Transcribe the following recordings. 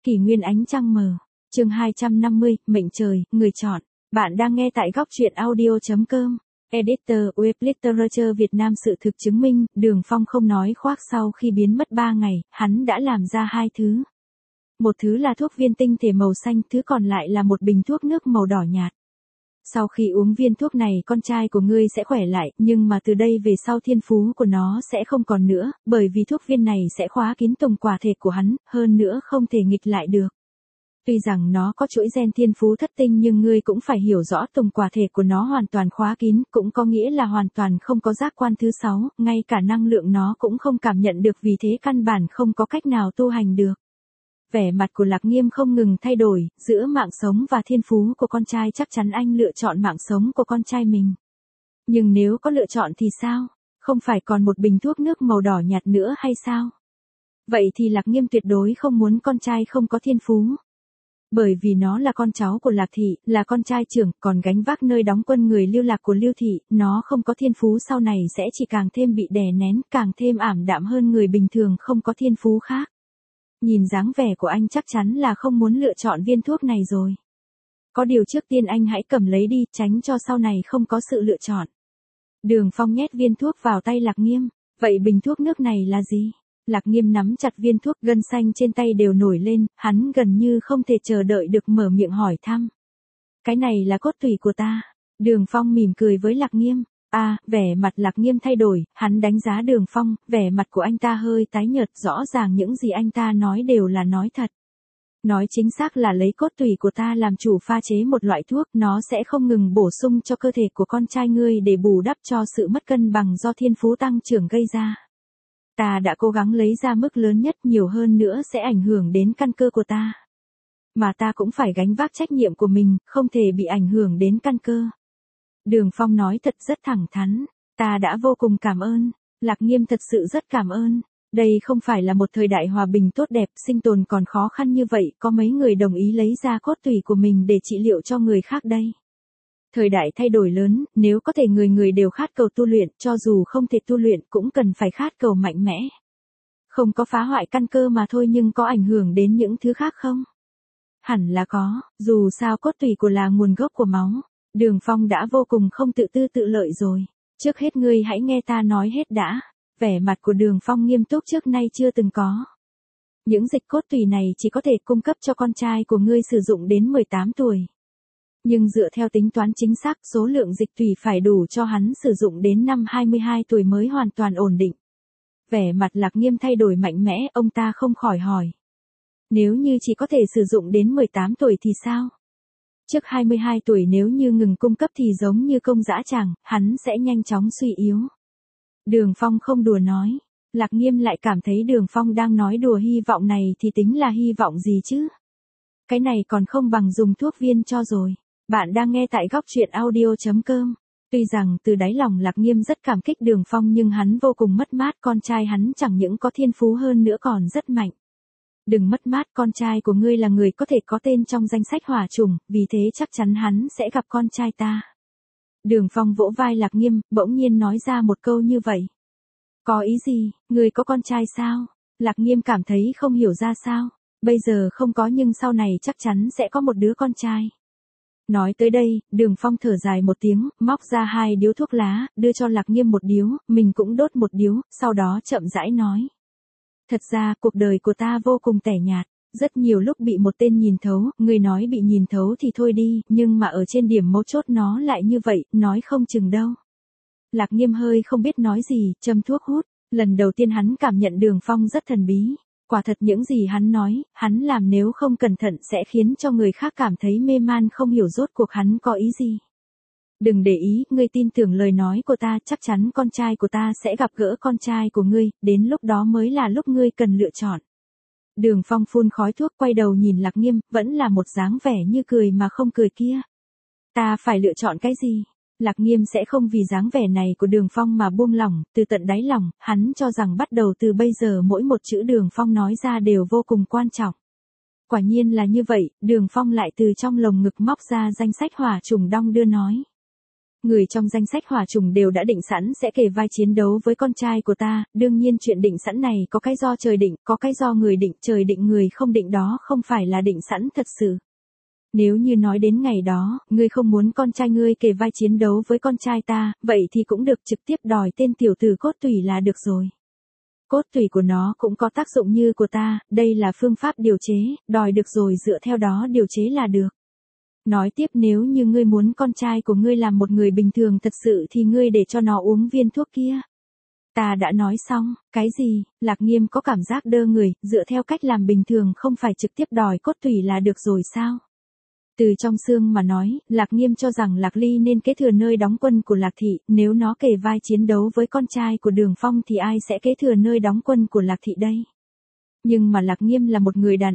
Kỷ nguyên ánh trăng mờ. Chương 250, mệnh trời, người chọn. Bạn đang nghe tại góc truyện audio.com. Editor Web Literature Việt Nam. Sự thực chứng minh, Đường Phong không nói khoác. Sau khi biến mất 3 ngày, hắn đã làm ra 2 thứ. Một thứ là thuốc viên tinh thể màu xanh, thứ còn lại là một bình thuốc nước màu đỏ nhạt. Sau khi uống viên thuốc này con trai của ngươi sẽ khỏe lại, nhưng mà từ đây về sau thiên phú của nó sẽ không còn nữa, bởi vì thuốc viên này sẽ khóa kín tùng quả thể của hắn, hơn nữa không thể nghịch lại được. Tuy rằng nó có chuỗi gen thiên phú thất tinh nhưng ngươi cũng phải hiểu rõ tùng quả thể của nó hoàn toàn khóa kín, cũng có nghĩa là hoàn toàn không có giác quan thứ 6, ngay cả năng lượng nó cũng không cảm nhận được, vì thế căn bản không có cách nào tu hành được. Vẻ mặt của Lạc Nghiêm không ngừng thay đổi, giữa mạng sống và thiên phú của con trai chắc chắn anh lựa chọn mạng sống của con trai mình. Nhưng nếu có lựa chọn thì sao? Không phải còn một bình thuốc nước màu đỏ nhạt nữa hay sao? Vậy thì Lạc Nghiêm tuyệt đối không muốn con trai không có thiên phú. Bởi vì nó là con cháu của Lạc Thị, là con trai trưởng, còn gánh vác nơi đóng quân người lưu lạc của Lưu Thị, nó không có thiên phú sau này sẽ chỉ càng thêm bị đè nén, càng thêm ảm đạm hơn người bình thường không có thiên phú khác. Nhìn dáng vẻ của anh chắc chắn là không muốn lựa chọn viên thuốc này rồi. Có điều trước tiên anh hãy cầm lấy đi, tránh cho sau này không có sự lựa chọn. Đường Phong nhét viên thuốc vào tay Lạc Nghiêm. Vậy bình thuốc nước này là gì? Lạc Nghiêm nắm chặt viên thuốc, gân xanh trên tay đều nổi lên, hắn gần như không thể chờ đợi được mở miệng hỏi thăm. Cái này là cốt tủy của ta. Đường Phong mỉm cười với Lạc Nghiêm. Vẻ mặt Lạc Nghiêm thay đổi, hắn đánh giá Đường Phong, vẻ mặt của anh ta hơi tái nhợt, rõ ràng những gì anh ta nói đều là nói thật. Nói chính xác là lấy cốt tủy của ta làm chủ pha chế một loại thuốc, nó sẽ không ngừng bổ sung cho cơ thể của con trai ngươi để bù đắp cho sự mất cân bằng do thiên phú tăng trưởng gây ra. Ta đã cố gắng lấy ra mức lớn nhất, nhiều hơn nữa sẽ ảnh hưởng đến căn cơ của ta. Mà ta cũng phải gánh vác trách nhiệm của mình, không thể bị ảnh hưởng đến căn cơ. Đường Phong nói thật rất thẳng thắn, ta đã vô cùng cảm ơn, Lạc Nghiêm thật sự rất cảm ơn. Đây không phải là một thời đại hòa bình tốt đẹp, sinh tồn còn khó khăn như vậy, có mấy người đồng ý lấy ra cốt tủy của mình để trị liệu cho người khác đây. Thời đại thay đổi lớn, nếu có thể người người đều khát cầu tu luyện, cho dù không thể tu luyện cũng cần phải khát cầu mạnh mẽ. Không có phá hoại căn cơ mà thôi, nhưng có ảnh hưởng đến những thứ khác không? Hẳn là có, dù sao cốt tủy của là nguồn gốc của máu. Đường Phong đã vô cùng không tự tư tự lợi rồi. Trước hết ngươi hãy nghe ta nói hết đã. Vẻ mặt của Đường Phong nghiêm túc trước nay chưa từng có. Những dịch cốt tủy này chỉ có thể cung cấp cho con trai của ngươi sử dụng đến 18 tuổi. Nhưng dựa theo tính toán chính xác, số lượng dịch tủy phải đủ cho hắn sử dụng đến năm 22 tuổi mới hoàn toàn ổn định. Vẻ mặt Lạc Nghiêm thay đổi mạnh mẽ, ông ta không khỏi hỏi. Nếu như chỉ có thể sử dụng đến 18 tuổi thì sao? Trước 22 tuổi nếu như ngừng cung cấp thì giống như công dã tràng, hắn sẽ nhanh chóng suy yếu. Đường Phong không đùa nói. Lạc Nghiêm lại cảm thấy Đường Phong đang nói đùa, hy vọng này thì tính là hy vọng gì chứ? Cái này còn không bằng dùng thuốc viên cho rồi. Bạn đang nghe tại góc truyện audio.com. Tuy rằng từ đáy lòng Lạc Nghiêm rất cảm kích Đường Phong nhưng hắn vô cùng mất mát, con trai hắn chẳng những có thiên phú hơn nữa còn rất mạnh. Đừng mất mát, con trai của ngươi là người có thể có tên trong danh sách hỏa trùng, vì thế chắc chắn hắn sẽ gặp con trai ta. Đường Phong vỗ vai Lạc Nghiêm, bỗng nhiên nói ra một câu như vậy. Có ý gì, ngươi có con trai sao? Lạc Nghiêm cảm thấy không hiểu ra sao. Bây giờ không có nhưng sau này chắc chắn sẽ có một đứa con trai. Nói tới đây, Đường Phong thở dài một tiếng, móc ra 2 điếu thuốc lá, đưa cho Lạc Nghiêm một điếu, mình cũng đốt một điếu, sau đó chậm rãi nói. Thật ra, cuộc đời của ta vô cùng tẻ nhạt, rất nhiều lúc bị một tên nhìn thấu, người nói bị nhìn thấu thì thôi đi, nhưng mà ở trên điểm mấu chốt nó lại như vậy, nói không chừng đâu. Lạc Nghiêm hơi không biết nói gì, châm thuốc hút, lần đầu tiên hắn cảm nhận Đường Phong rất thần bí. Quả thật những gì hắn nói, hắn làm nếu không cẩn thận sẽ khiến cho người khác cảm thấy mê man, không hiểu rốt cuộc hắn có ý gì. Đừng để ý, ngươi tin tưởng lời nói của ta, chắc chắn con trai của ta sẽ gặp gỡ con trai của ngươi, đến lúc đó mới là lúc ngươi cần lựa chọn. Đường Phong phun khói thuốc, quay đầu nhìn Lạc Nghiêm, vẫn là một dáng vẻ như cười mà không cười kia. Ta phải lựa chọn cái gì? Lạc Nghiêm sẽ không vì dáng vẻ này của Đường Phong mà buông lỏng, từ tận đáy lòng, hắn cho rằng bắt đầu từ bây giờ mỗi một chữ Đường Phong nói ra đều vô cùng quan trọng. Quả nhiên là như vậy, Đường Phong lại từ trong lồng ngực móc ra danh sách hỏa trùng đong đưa nói. Người trong danh sách hỏa trùng đều đã định sẵn sẽ kề vai chiến đấu với con trai của ta, đương nhiên chuyện định sẵn này có cái do trời định, có cái do người định, trời định người không định đó không phải là định sẵn thật sự. Nếu như nói đến ngày đó, ngươi không muốn con trai ngươi kề vai chiến đấu với con trai ta, vậy thì cũng được, trực tiếp đòi tên tiểu tử cốt tủy là được rồi. Cốt tủy của nó cũng có tác dụng như của ta, đây là phương pháp điều chế, đòi được rồi dựa theo đó điều chế là được. Nói tiếp, nếu như ngươi muốn con trai của ngươi làm một người bình thường thật sự thì ngươi để cho nó uống viên thuốc kia. Ta đã nói xong, cái gì? Lạc Nghiêm có cảm giác đơ người, dựa theo cách làm bình thường không phải trực tiếp đòi cốt tủy là được rồi sao? Từ trong xương mà nói, Lạc Nghiêm cho rằng Lạc Ly nên kế thừa nơi đóng quân của Lạc Thị, nếu nó kề vai chiến đấu với con trai của Đường Phong thì ai sẽ kế thừa nơi đóng quân của Lạc Thị đây? Nhưng mà Lạc Nghiêm là một người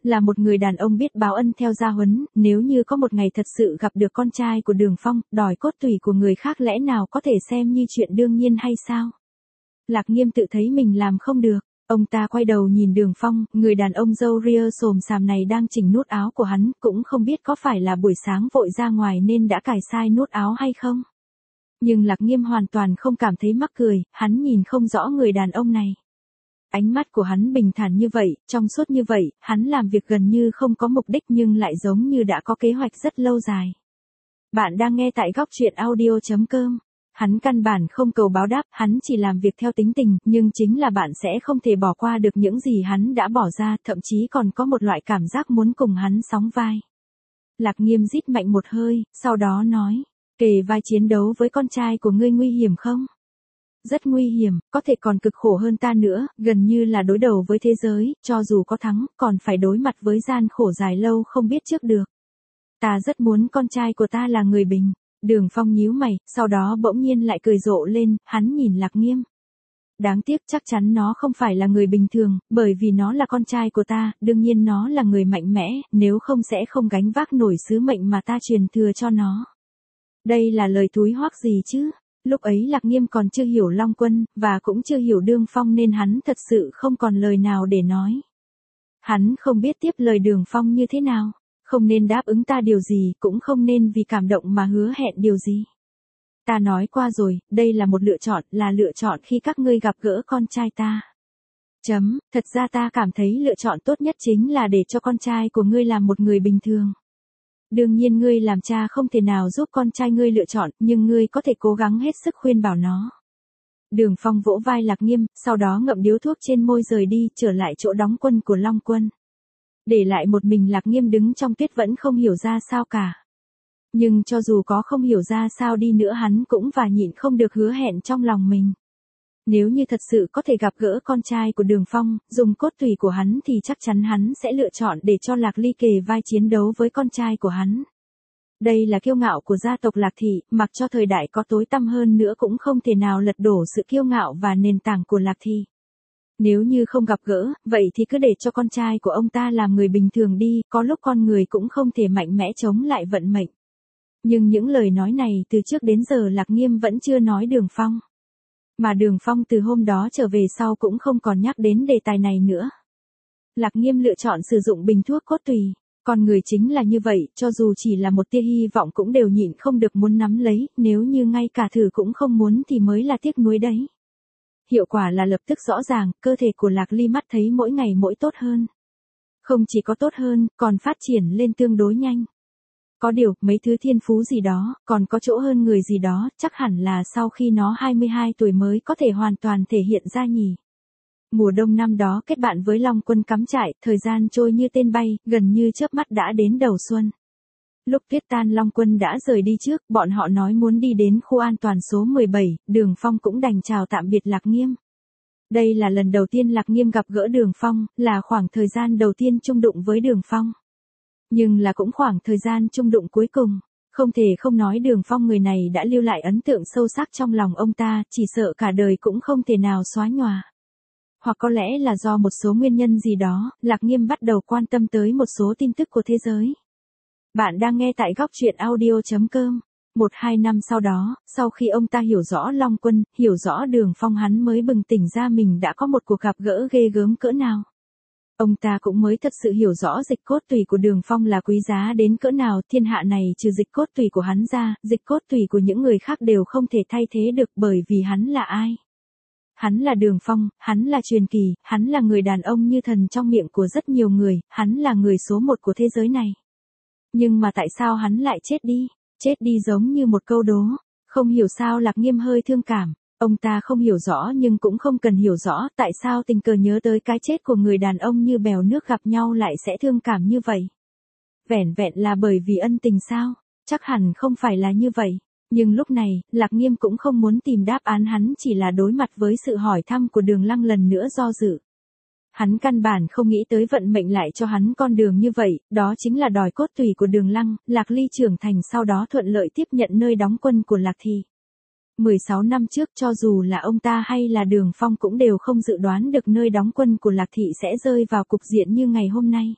đàn ông biết báo ân theo gia huấn, nếu như có một ngày thật sự gặp được con trai của Đường Phong, đòi cốt tủy của người khác lẽ nào có thể xem như chuyện đương nhiên hay sao? Lạc Nghiêm tự thấy mình làm không được. Ông ta quay đầu nhìn Đường Phong, người đàn ông râu ria xồm xàm này đang chỉnh nút áo của hắn, cũng không biết có phải là buổi sáng vội ra ngoài nên đã cài sai nút áo hay không. Nhưng Lạc Nghiêm hoàn toàn không cảm thấy mắc cười, hắn nhìn không rõ người đàn ông này. Ánh mắt của hắn bình thản như vậy, trong suốt như vậy, hắn làm việc gần như không có mục đích nhưng lại giống như đã có kế hoạch rất lâu dài. Bạn đang nghe tại góc truyện audio.com. Hắn căn bản không cầu báo đáp, hắn chỉ làm việc theo tính tình, nhưng chính là bạn sẽ không thể bỏ qua được những gì hắn đã bỏ ra, thậm chí còn có một loại cảm giác muốn cùng hắn sóng vai. Lạc Nghiêm rít mạnh một hơi, sau đó nói, kề vai chiến đấu với con trai của ngươi nguy hiểm không? Rất nguy hiểm, có thể còn cực khổ hơn ta nữa, gần như là đối đầu với thế giới, cho dù có thắng, còn phải đối mặt với gian khổ dài lâu không biết trước được. Ta rất muốn con trai của ta là người bình. Đường Phong nhíu mày, sau đó bỗng nhiên lại cười rộ lên, hắn nhìn Lạc Nghiêm. Đáng tiếc chắc chắn nó không phải là người bình thường, bởi vì nó là con trai của ta, đương nhiên nó là người mạnh mẽ, nếu không sẽ không gánh vác nổi sứ mệnh mà ta truyền thừa cho nó. Đây là lời thúi hoắc gì chứ? Lúc ấy Lạc Nghiêm còn chưa hiểu Long Quân, và cũng chưa hiểu Đường Phong nên hắn thật sự không còn lời nào để nói. Hắn không biết tiếp lời Đường Phong như thế nào. Không nên đáp ứng ta điều gì, cũng không nên vì cảm động mà hứa hẹn điều gì. Ta nói qua rồi, đây là một lựa chọn, là lựa chọn khi các ngươi gặp gỡ con trai ta. Thật ra ta cảm thấy lựa chọn tốt nhất chính là để cho con trai của ngươi làm một người bình thường. Đương nhiên ngươi làm cha không thể nào giúp con trai ngươi lựa chọn, nhưng ngươi có thể cố gắng hết sức khuyên bảo nó. Đường Phong vỗ vai Lạc Nghiêm, sau đó ngậm điếu thuốc trên môi rời đi, trở lại chỗ đóng quân của Long Quân. Để lại một mình Lạc Nghiêm đứng trong tuyết vẫn không hiểu ra sao cả. Nhưng cho dù có không hiểu ra sao đi nữa hắn cũng và nhịn không được hứa hẹn trong lòng mình. Nếu như thật sự có thể gặp gỡ con trai của Đường Phong, dùng cốt tủy của hắn thì chắc chắn hắn sẽ lựa chọn để cho Lạc Ly kề vai chiến đấu với con trai của hắn. Đây là kiêu ngạo của gia tộc Lạc Thị, mặc cho thời đại có tối tăm hơn nữa cũng không thể nào lật đổ sự kiêu ngạo và nền tảng của Lạc Thị. Nếu như không gặp gỡ, vậy thì cứ để cho con trai của ông ta làm người bình thường đi, có lúc con người cũng không thể mạnh mẽ chống lại vận mệnh. Nhưng những lời nói này từ trước đến giờ Lạc Nghiêm vẫn chưa nói Đường Phong. Mà Đường Phong từ hôm đó trở về sau cũng không còn nhắc đến đề tài này nữa. Lạc Nghiêm lựa chọn sử dụng bình thuốc cốt tủy. Con người chính là như vậy, cho dù chỉ là một tia hy vọng cũng đều nhịn không được muốn nắm lấy, nếu như ngay cả thử cũng không muốn thì mới là tiếc nuối đấy. Hiệu quả là lập tức rõ ràng, cơ thể của Lạc Ly mắt thấy mỗi ngày mỗi tốt hơn. Không chỉ có tốt hơn, còn phát triển lên tương đối nhanh. Có điều, mấy thứ thiên phú gì đó, còn có chỗ hơn người gì đó, chắc hẳn là sau khi nó 22 tuổi mới có thể hoàn toàn thể hiện ra nhỉ. Mùa đông năm đó kết bạn với Long Quân cắm trại, thời gian trôi như tên bay, gần như chớp mắt đã đến đầu xuân. Lúc tuyết tan Long Quân đã rời đi trước, bọn họ nói muốn đi đến khu an toàn số 17, Đường Phong cũng đành chào tạm biệt Lạc Nghiêm. Đây là lần đầu tiên Lạc Nghiêm gặp gỡ Đường Phong, là khoảng thời gian đầu tiên chung đụng với Đường Phong. Nhưng là cũng khoảng thời gian chung đụng cuối cùng. Không thể không nói Đường Phong người này đã lưu lại ấn tượng sâu sắc trong lòng ông ta, chỉ sợ cả đời cũng không thể nào xóa nhòa. Hoặc có lẽ là do một số nguyên nhân gì đó, Lạc Nghiêm bắt đầu quan tâm tới một số tin tức của thế giới. Bạn đang nghe tại góc truyện audio.com. 1-2 năm sau đó, sau khi ông ta hiểu rõ Long Quân, hiểu rõ Đường Phong hắn mới bừng tỉnh ra mình đã có một cuộc gặp gỡ ghê gớm cỡ nào. Ông ta cũng mới thật sự hiểu rõ dịch cốt tủy của Đường Phong là quý giá đến cỡ nào, thiên hạ này trừ dịch cốt tủy của hắn ra, dịch cốt tủy của những người khác đều không thể thay thế được, bởi vì hắn là ai? Hắn là Đường Phong, hắn là truyền kỳ, hắn là người đàn ông như thần trong miệng của rất nhiều người, hắn là người số một của thế giới này. Nhưng mà tại sao hắn lại chết đi? Chết đi giống như một câu đố. Không hiểu sao Lạc Nghiêm hơi thương cảm. Ông ta không hiểu rõ nhưng cũng không cần hiểu rõ tại sao tình cờ nhớ tới cái chết của người đàn ông như bèo nước gặp nhau lại sẽ thương cảm như vậy. Vẻn vẹn là bởi vì ân tình sao? Chắc hẳn không phải là như vậy. Nhưng lúc này, Lạc Nghiêm cũng không muốn tìm đáp án, hắn chỉ là đối mặt với sự hỏi thăm của Đường Lăng lần nữa do dự. Hắn căn bản không nghĩ tới vận mệnh lại cho hắn con đường như vậy, đó chính là đòi cốt tủy của Đường Lăng, Lạc Ly trưởng thành sau đó thuận lợi tiếp nhận nơi đóng quân của Lạc Thị. 16 năm trước cho dù là ông ta hay là Đường Phong cũng đều không dự đoán được nơi đóng quân của Lạc Thị sẽ rơi vào cục diện như ngày hôm nay.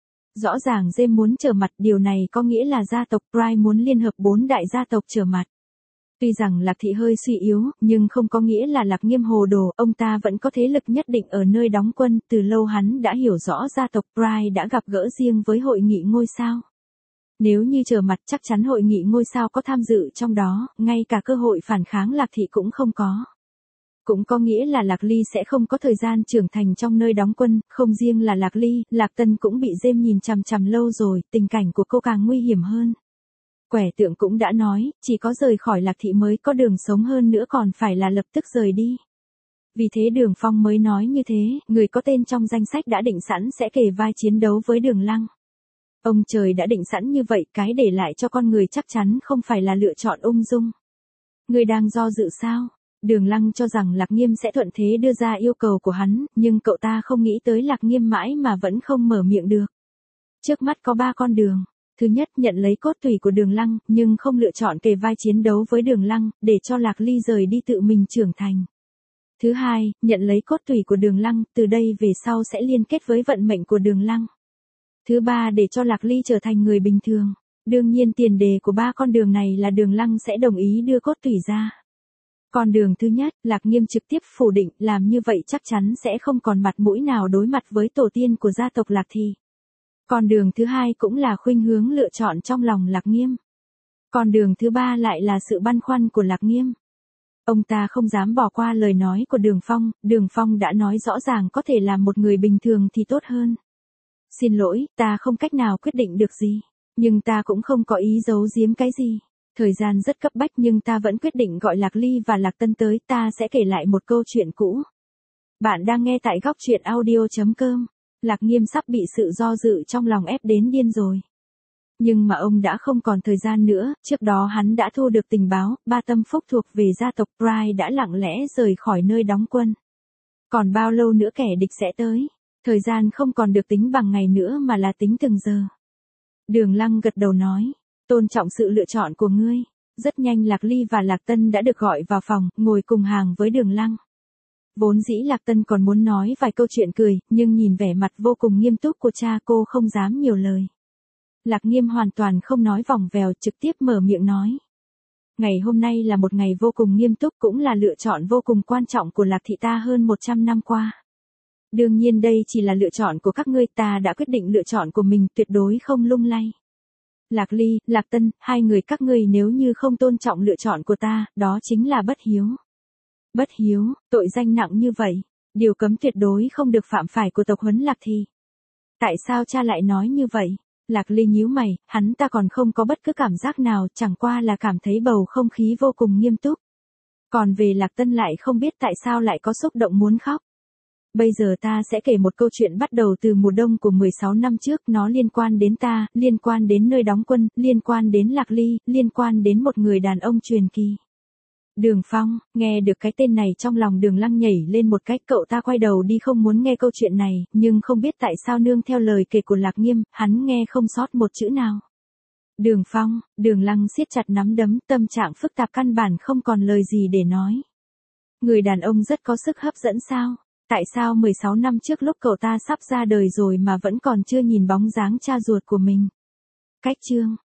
Rõ ràng James muốn trở mặt, điều này có nghĩa là gia tộc Pride muốn liên hợp 4 đại gia tộc trở mặt. Tuy rằng Lạc Thị hơi suy yếu, nhưng không có nghĩa là Lạc Nghiêm hồ đồ, ông ta vẫn có thế lực nhất định ở nơi đóng quân, từ lâu hắn đã hiểu rõ gia tộc Pride đã gặp gỡ riêng với hội nghị ngôi sao. Nếu như trở mặt chắc chắn hội nghị ngôi sao có tham dự trong đó, ngay cả cơ hội phản kháng Lạc Thị cũng không có. Cũng có nghĩa là Lạc Ly sẽ không có thời gian trưởng thành trong nơi đóng quân, không riêng là Lạc Ly, Lạc Tân cũng bị James nhìn chằm chằm lâu rồi, tình cảnh của cô càng nguy hiểm hơn. Quẻ tượng cũng đã nói, chỉ có rời khỏi Lạc Thị mới có đường sống, hơn nữa còn phải là lập tức rời đi. Vì thế Đường Phong mới nói như thế, người có tên trong danh sách đã định sẵn sẽ kề vai chiến đấu với Đường Lăng. Ông trời đã định sẵn như vậy, cái để lại cho con người chắc chắn không phải là lựa chọn ung dung. Người đang do dự sao? Đường Lăng cho rằng Lạc Nghiêm sẽ thuận thế đưa ra yêu cầu của hắn, nhưng cậu ta không nghĩ tới Lạc Nghiêm mãi mà vẫn không mở miệng được. Trước mắt có 3 con đường. Thứ nhất, nhận lấy cốt tủy của Đường Lăng, nhưng không lựa chọn kề vai chiến đấu với Đường Lăng, để cho Lạc Ly rời đi tự mình trưởng thành. Thứ hai, nhận lấy cốt tủy của Đường Lăng, từ đây về sau sẽ liên kết với vận mệnh của Đường Lăng. Thứ ba, để cho Lạc Ly trở thành người bình thường. Đương nhiên tiền đề của 3 con đường này là Đường Lăng sẽ đồng ý đưa cốt tủy ra. Con đường thứ nhất, Lạc Nghiêm trực tiếp phủ định, làm như vậy chắc chắn sẽ không còn mặt mũi nào đối mặt với tổ tiên của gia tộc Lạc Thị. Con đường thứ hai cũng là khuynh hướng lựa chọn trong lòng Lạc Nghiêm. Con đường thứ ba lại là sự băn khoăn của Lạc Nghiêm. Ông ta không dám bỏ qua lời nói của Đường Phong đã nói rõ ràng có thể làm một người bình thường thì tốt hơn. Xin lỗi, ta không cách nào quyết định được gì, nhưng ta cũng không có ý giấu giếm cái gì. Thời gian rất cấp bách nhưng ta vẫn quyết định gọi Lạc Ly và Lạc Tân tới, ta sẽ kể lại một câu chuyện cũ. Bạn đang nghe tại góc truyện audio.com. Lạc Nghiêm sắp bị sự do dự trong lòng ép đến điên rồi. Nhưng mà ông đã không còn thời gian nữa, trước đó hắn đã thu được tình báo, 3 tâm phúc thuộc về gia tộc Pride đã lặng lẽ rời khỏi nơi đóng quân. Còn bao lâu nữa kẻ địch sẽ tới? Thời gian không còn được tính bằng ngày nữa mà là tính từng giờ. Đường Lăng gật đầu nói, tôn trọng sự lựa chọn của ngươi. Rất nhanh Lạc Ly và Lạc Tân đã được gọi vào phòng, ngồi cùng hàng với Đường Lăng. Vốn dĩ Lạc Tân còn muốn nói vài câu chuyện cười, nhưng nhìn vẻ mặt vô cùng nghiêm túc của cha cô không dám nhiều lời. Lạc Nghiêm hoàn toàn không nói vòng vèo, trực tiếp mở miệng nói. Ngày hôm nay là một ngày vô cùng nghiêm túc, cũng là lựa chọn vô cùng quan trọng của Lạc Thị ta hơn 100 năm qua. Đương nhiên đây chỉ là lựa chọn của các ngươi, ta đã quyết định lựa chọn của mình, tuyệt đối không lung lay. Lạc Ly, Lạc Tân, 2 người các ngươi nếu như không tôn trọng lựa chọn của ta, đó chính là bất hiếu. Bất hiếu, tội danh nặng như vậy, điều cấm tuyệt đối không được phạm phải của tộc huấn Lạc Thị. Tại sao cha lại nói như vậy? Lạc Ly nhíu mày, hắn ta còn không có bất cứ cảm giác nào, chẳng qua là cảm thấy bầu không khí vô cùng nghiêm túc. Còn về Lạc Tân lại không biết tại sao lại có xúc động muốn khóc. Bây giờ ta sẽ kể một câu chuyện bắt đầu từ mùa đông của 16 năm trước, nó liên quan đến ta, liên quan đến nơi đóng quân, liên quan đến Lạc Ly, liên quan đến một người đàn ông truyền kỳ. Đường Phong, nghe được cái tên này trong lòng Đường Lăng nhảy lên một cách, cậu ta quay đầu đi không muốn nghe câu chuyện này, nhưng không biết tại sao nương theo lời kể của Lạc Nghiêm, hắn nghe không sót một chữ nào. Đường Phong, Đường Lăng siết chặt nắm đấm, tâm trạng phức tạp căn bản không còn lời gì để nói. Người đàn ông rất có sức hấp dẫn sao? Tại sao 16 năm trước lúc cậu ta sắp ra đời rồi mà vẫn còn chưa nhìn bóng dáng cha ruột của mình? Cách chương,